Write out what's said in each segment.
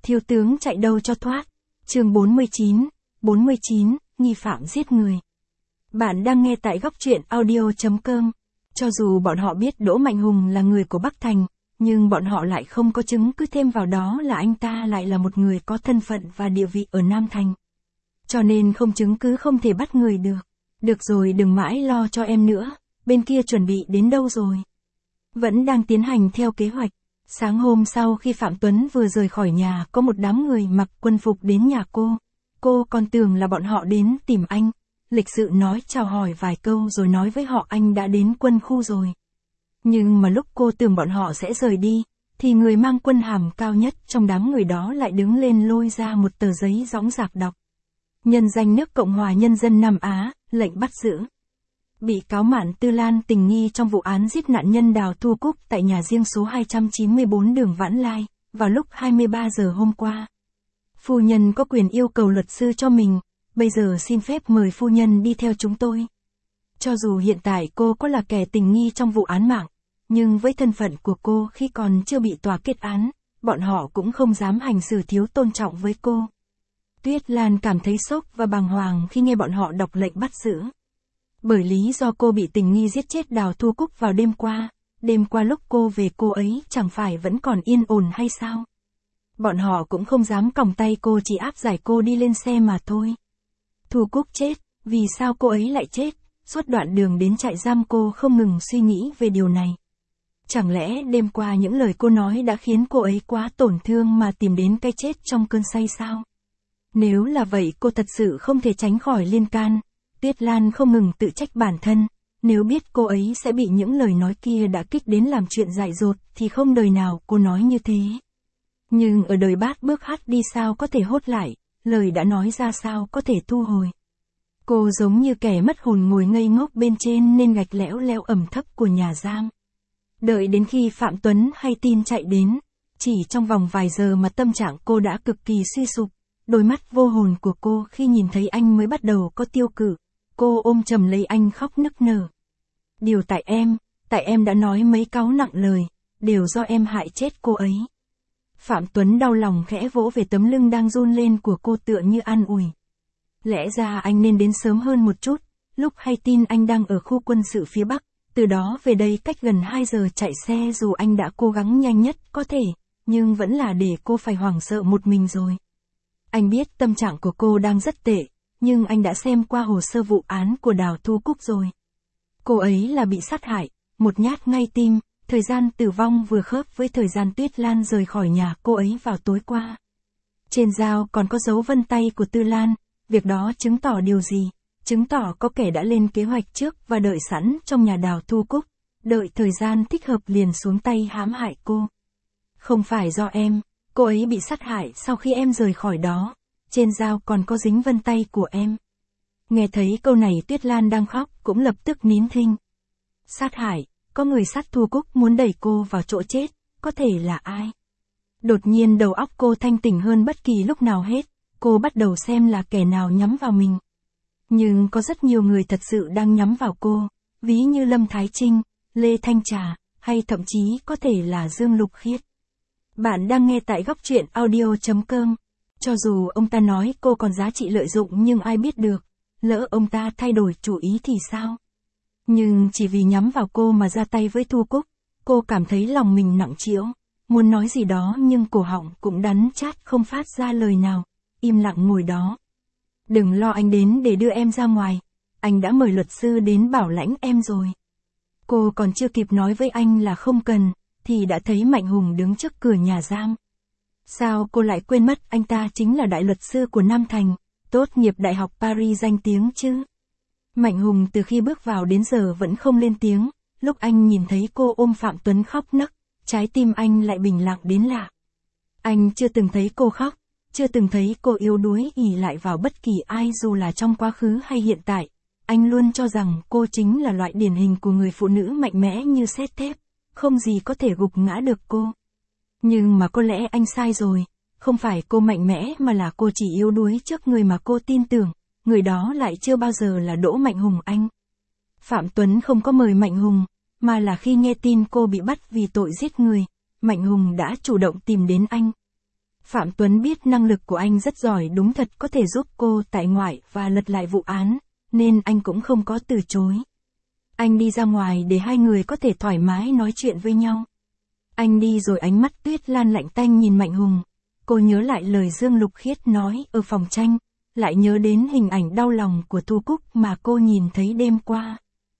Thiếu tướng chạy đâu cho thoát. Chương 49, nghi phạm giết người. Bạn đang nghe tại góc truyện audio.com. Cho dù bọn họ biết Đỗ Mạnh Hùng là người của Bắc Thành, nhưng bọn họ lại không có chứng cứ thêm vào đó là anh ta lại là một người có thân phận và địa vị ở Nam Thành. Cho nên không chứng cứ không thể bắt người được. Được rồi, đừng mãi lo cho em nữa, bên kia chuẩn bị đến đâu rồi? Vẫn đang tiến hành theo kế hoạch. Sáng hôm sau khi Phạm Tuấn vừa rời khỏi nhà, có một đám người mặc quân phục đến nhà cô. Cô còn tưởng là bọn họ đến tìm anh. Lịch sự nói chào hỏi vài câu rồi nói với họ anh đã đến quân khu rồi. Nhưng mà lúc cô tưởng bọn họ sẽ rời đi, thì người mang quân hàm cao nhất trong đám người đó lại đứng lên lôi ra một tờ giấy dõng dạc đọc. Nhân danh nước Cộng hòa Nhân dân Nam Á, lệnh bắt giữ. Bị cáo Mạn Tư Lan tình nghi trong vụ án giết nạn nhân Đào Thu Cúc tại nhà riêng số 294 đường Vãn Lai, vào lúc 23 giờ hôm qua. Phu nhân có quyền yêu cầu luật sư cho mình, bây giờ xin phép mời phu nhân đi theo chúng tôi. Cho dù hiện tại cô có là kẻ tình nghi trong vụ án mạng, nhưng với thân phận của cô khi còn chưa bị tòa kết án, bọn họ cũng không dám hành xử thiếu tôn trọng với cô. Tuyết Lan cảm thấy sốc và bàng hoàng khi nghe bọn họ đọc lệnh bắt giữ. Bởi lý do cô bị tình nghi giết chết Đào Thu Cúc vào đêm qua lúc cô về cô ấy chẳng phải vẫn còn yên ổn hay sao? Bọn họ cũng không dám còng tay cô, chỉ áp giải cô đi lên xe mà thôi. Thu Cúc chết, vì sao cô ấy lại chết? Suốt đoạn đường đến trại giam cô không ngừng suy nghĩ về điều này. Chẳng lẽ đêm qua những lời cô nói đã khiến cô ấy quá tổn thương mà tìm đến cái chết trong cơn say sao? Nếu là vậy cô thật sự không thể tránh khỏi liên can. Tuyết Lan không ngừng tự trách bản thân, nếu biết cô ấy sẽ bị những lời nói kia đã kích đến làm chuyện dại dột thì không đời nào cô nói như thế. Nhưng ở đời bát bước hắt đi sao có thể hốt lại, lời đã nói ra sao có thể thu hồi. Cô giống như kẻ mất hồn ngồi ngây ngốc bên trên nền gạch lẽo lẽo ẩm thấp của nhà giam. Đợi đến khi Phạm Tuấn hay tin chạy đến, chỉ trong vòng vài giờ mà tâm trạng cô đã cực kỳ suy sụp, đôi mắt vô hồn của cô khi nhìn thấy anh mới bắt đầu có tiêu cự. Cô ôm chầm lấy anh khóc nức nở. Điều tại em đã nói mấy cáu nặng lời, đều do em hại chết cô ấy. Phạm Tuấn đau lòng khẽ vỗ về tấm lưng đang run lên của cô tựa như an ủi. Lẽ ra anh nên đến sớm hơn một chút, lúc hay tin anh đang ở khu quân sự phía Bắc, từ đó về đây cách gần 2 giờ chạy xe dù anh đã cố gắng nhanh nhất có thể, nhưng vẫn là để cô phải hoảng sợ một mình rồi. Anh biết tâm trạng của cô đang rất tệ. Nhưng anh đã xem qua hồ sơ vụ án của Đào Thu Cúc rồi. Cô ấy là bị sát hại, một nhát ngay tim, thời gian tử vong vừa khớp với thời gian Tuyết Lan rời khỏi nhà cô ấy vào tối qua. Trên dao còn có dấu vân tay của Tư Lan, việc đó chứng tỏ điều gì? Chứng tỏ có kẻ đã lên kế hoạch trước và đợi sẵn trong nhà Đào Thu Cúc, đợi thời gian thích hợp liền xuống tay hãm hại cô. Không phải do em, cô ấy bị sát hại sau khi em rời khỏi đó. Trên dao còn có dính vân tay của em. Nghe thấy câu này Tuyết Lan đang khóc cũng lập tức nín thinh. Sát hại, có người sát Thu Cúc muốn đẩy cô vào chỗ chết, có thể là ai? Đột nhiên đầu óc cô thanh tỉnh hơn bất kỳ lúc nào hết, cô bắt đầu xem là kẻ nào nhắm vào mình. Nhưng có rất nhiều người thật sự đang nhắm vào cô, ví như Lâm Thái Trinh, Lê Thanh Trà, hay thậm chí có thể là Dương Lục Khiết. Bạn đang nghe tại góc truyện audio.com. Cho dù ông ta nói cô còn giá trị lợi dụng nhưng ai biết được, lỡ ông ta thay đổi chủ ý thì sao? Nhưng chỉ vì nhắm vào cô mà ra tay với Thu Cúc, cô cảm thấy lòng mình nặng trĩu, muốn nói gì đó nhưng cổ họng cũng đắng chát không phát ra lời nào, im lặng ngồi đó. Đừng lo, anh đến để đưa em ra ngoài, anh đã mời luật sư đến bảo lãnh em rồi. Cô còn chưa kịp nói với anh là không cần, thì đã thấy Mạnh Hùng đứng trước cửa nhà giam. Sao cô lại quên mất anh ta chính là đại luật sư của Nam Thành, tốt nghiệp Đại học Paris danh tiếng chứ? Mạnh Hùng từ khi bước vào đến giờ vẫn không lên tiếng, lúc anh nhìn thấy cô ôm Phạm Tuấn khóc nấc, trái tim anh lại bình lặng đến lạ. Anh chưa từng thấy cô khóc, chưa từng thấy cô yếu đuối ỷ lại vào bất kỳ ai dù là trong quá khứ hay hiện tại. Anh luôn cho rằng cô chính là loại điển hình của người phụ nữ mạnh mẽ như sét thép, không gì có thể gục ngã được cô. Nhưng mà có lẽ anh sai rồi, không phải cô mạnh mẽ mà là cô chỉ yếu đuối trước người mà cô tin tưởng, người đó lại chưa bao giờ là Đỗ Mạnh Hùng anh. Phạm Tuấn không có mời Mạnh Hùng, mà là khi nghe tin cô bị bắt vì tội giết người, Mạnh Hùng đã chủ động tìm đến anh. Phạm Tuấn biết năng lực của anh rất giỏi, đúng thật có thể giúp cô tại ngoại và lật lại vụ án, nên anh cũng không có từ chối. Anh đi ra ngoài để hai người có thể thoải mái nói chuyện với nhau. Anh đi rồi ánh mắt Tuyết Lan lạnh tanh nhìn Mạnh Hùng. Cô nhớ lại lời Dương Lục Khiết nói ở phòng tranh, lại nhớ đến hình ảnh đau lòng của Thu Cúc mà cô nhìn thấy đêm qua.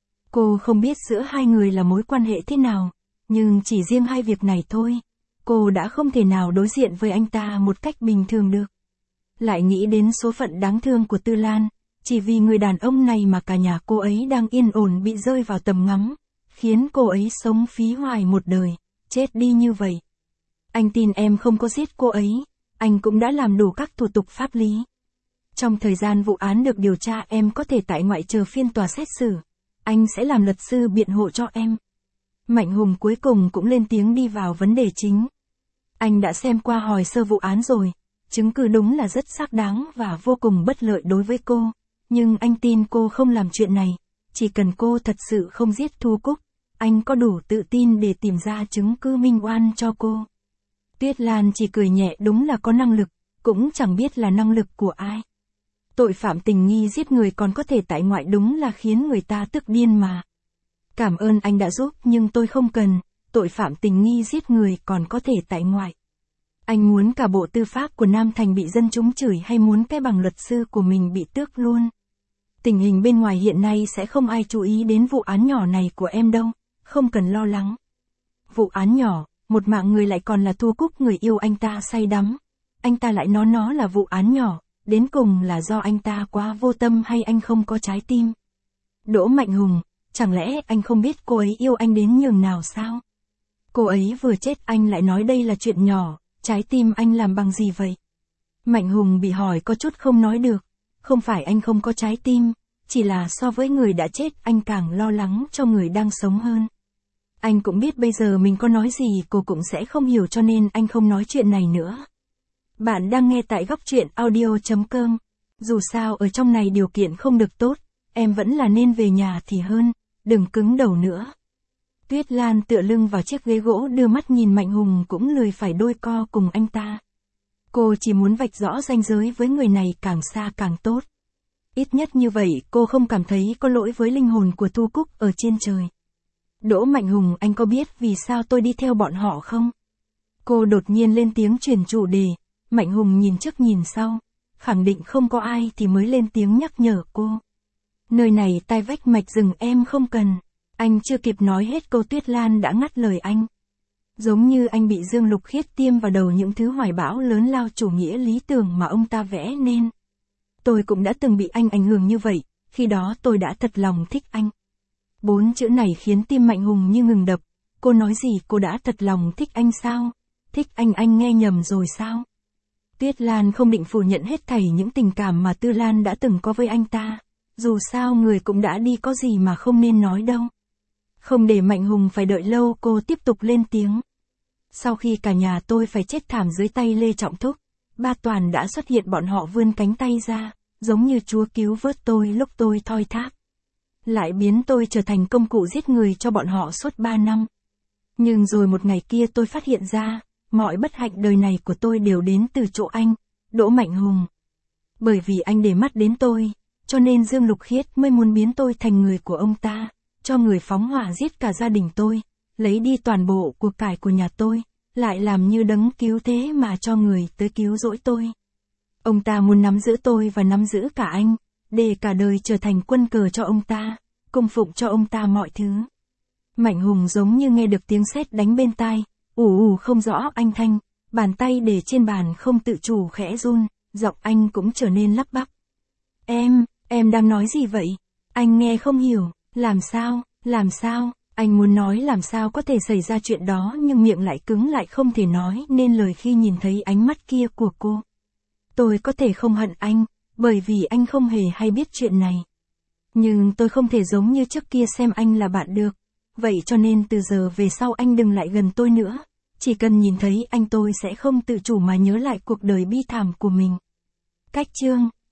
Cô không biết giữa hai người là mối quan hệ thế nào, nhưng chỉ riêng hai việc này thôi, cô đã không thể nào đối diện với anh ta một cách bình thường được. Lại nghĩ đến số phận đáng thương của Tư Lan, chỉ vì người đàn ông này mà cả nhà cô ấy đang yên ổn bị rơi vào tầm ngắm, khiến cô ấy sống phí hoài một đời, chết đi như vậy. Anh tin em không có giết cô ấy, anh cũng đã làm đủ các thủ tục pháp lý. Trong thời gian vụ án được điều tra em có thể tại ngoại chờ phiên tòa xét xử, anh sẽ làm luật sư biện hộ cho em. Mạnh Hùng cuối cùng cũng lên tiếng đi vào vấn đề chính. Anh đã xem qua hồi sơ vụ án rồi, chứng cứ đúng là rất xác đáng và vô cùng bất lợi đối với cô, nhưng anh tin cô không làm chuyện này, chỉ cần cô thật sự không giết Thu Cúc, anh có đủ tự tin để tìm ra chứng cứ minh oan cho cô. Tuyết Lan chỉ cười nhẹ, đúng là có năng lực, cũng chẳng biết là năng lực của ai. Tội phạm tình nghi giết người còn có thể tại ngoại đúng là khiến người ta tức điên mà. Cảm ơn anh đã giúp nhưng tôi không cần, tội phạm tình nghi giết người còn có thể tại ngoại. Anh muốn cả bộ tư pháp của Nam Thành bị dân chúng chửi hay muốn cái bằng luật sư của mình bị tước luôn? Tình hình bên ngoài hiện nay sẽ không ai chú ý đến vụ án nhỏ này của em đâu, không cần lo lắng. Vụ án nhỏ, một mạng người lại còn là Thu Cúc, người yêu anh ta say đắm. Anh ta lại nói nó là vụ án nhỏ, đến cùng là do anh ta quá vô tâm hay anh không có trái tim? Đỗ Mạnh Hùng, chẳng lẽ anh không biết cô ấy yêu anh đến nhường nào sao? Cô ấy vừa chết anh lại nói đây là chuyện nhỏ, trái tim anh làm bằng gì vậy? Mạnh Hùng bị hỏi có chút không nói được, không phải anh không có trái tim, chỉ là so với người đã chết anh càng lo lắng cho người đang sống hơn. Anh cũng biết bây giờ mình có nói gì cô cũng sẽ không hiểu cho nên anh không nói chuyện này nữa. Bạn đang nghe tại Góc Truyện Audio.com. Dù sao ở trong này điều kiện không được tốt, em vẫn là nên về nhà thì hơn, đừng cứng đầu nữa. Tuyết Lan tựa lưng vào chiếc ghế gỗ đưa mắt nhìn Mạnh Hùng cũng lười phải đôi co cùng anh ta. Cô chỉ muốn vạch rõ ranh giới với người này càng xa càng tốt. Ít nhất như vậy cô không cảm thấy có lỗi với linh hồn của Thu Cúc ở trên trời. Đỗ Mạnh Hùng, anh có biết vì sao tôi đi theo bọn họ không? Cô đột nhiên lên tiếng chuyển chủ đề. Mạnh Hùng nhìn trước nhìn sau, khẳng định không có ai thì mới lên tiếng nhắc nhở cô. Nơi này tai vách mạch rừng em không cần. Anh chưa kịp nói hết câu Tuyết Lan đã ngắt lời anh. Giống như anh bị Dương Lục Khiết tiêm vào đầu những thứ hoài bão lớn lao chủ nghĩa lý tưởng mà ông ta vẽ nên. Tôi cũng đã từng bị anh ảnh hưởng như vậy, khi đó tôi đã thật lòng thích anh. 4 chữ này khiến tim Mạnh Hùng như ngừng đập. Cô nói gì, cô đã thật lòng thích anh sao? Thích anh nghe nhầm rồi sao? Tuyết Lan không định phủ nhận hết thảy những tình cảm mà Tư Lan đã từng có với anh ta. Dù sao người cũng đã đi, có gì mà không nên nói đâu. Không để Mạnh Hùng phải đợi lâu, cô tiếp tục lên tiếng. Sau khi cả nhà tôi phải chết thảm dưới tay Lê Trọng Thúc, ba Toàn đã xuất hiện, bọn họ vươn cánh tay ra, giống như Chúa cứu vớt tôi lúc tôi thoi thóp. Lại biến tôi trở thành công cụ giết người cho bọn họ suốt 3 năm. Nhưng rồi một ngày kia tôi phát hiện ra, mọi bất hạnh đời này của tôi đều đến từ chỗ anh, Đỗ Mạnh Hùng. Bởi vì anh để mắt đến tôi, cho nên Dương Lục Khiết mới muốn biến tôi thành người của ông ta, cho người phóng hỏa giết cả gia đình tôi, lấy đi toàn bộ của cải của nhà tôi, lại làm như đấng cứu thế mà cho người tới cứu rỗi tôi. Ông ta muốn nắm giữ tôi và nắm giữ cả anh, để cả đời trở thành quân cờ cho ông ta, cung phụng cho ông ta mọi thứ. Mạnh Hùng giống như nghe được tiếng sét đánh bên tai, ù không rõ anh thanh, bàn tay để trên bàn không tự chủ khẽ run, giọng anh cũng trở nên lắp bắp. Em đang nói gì vậy? Anh nghe không hiểu, làm sao, anh muốn nói làm sao có thể xảy ra chuyện đó nhưng miệng lại cứng lại không thể nói nên lời khi nhìn thấy ánh mắt kia của cô. Tôi có thể không hận anh, bởi vì anh không hề hay biết chuyện này. Nhưng tôi không thể giống như trước kia xem anh là bạn được. Vậy cho nên từ giờ về sau anh đừng lại gần tôi nữa. Chỉ cần nhìn thấy anh tôi sẽ không tự chủ mà nhớ lại cuộc đời bi thảm của mình. Cách chương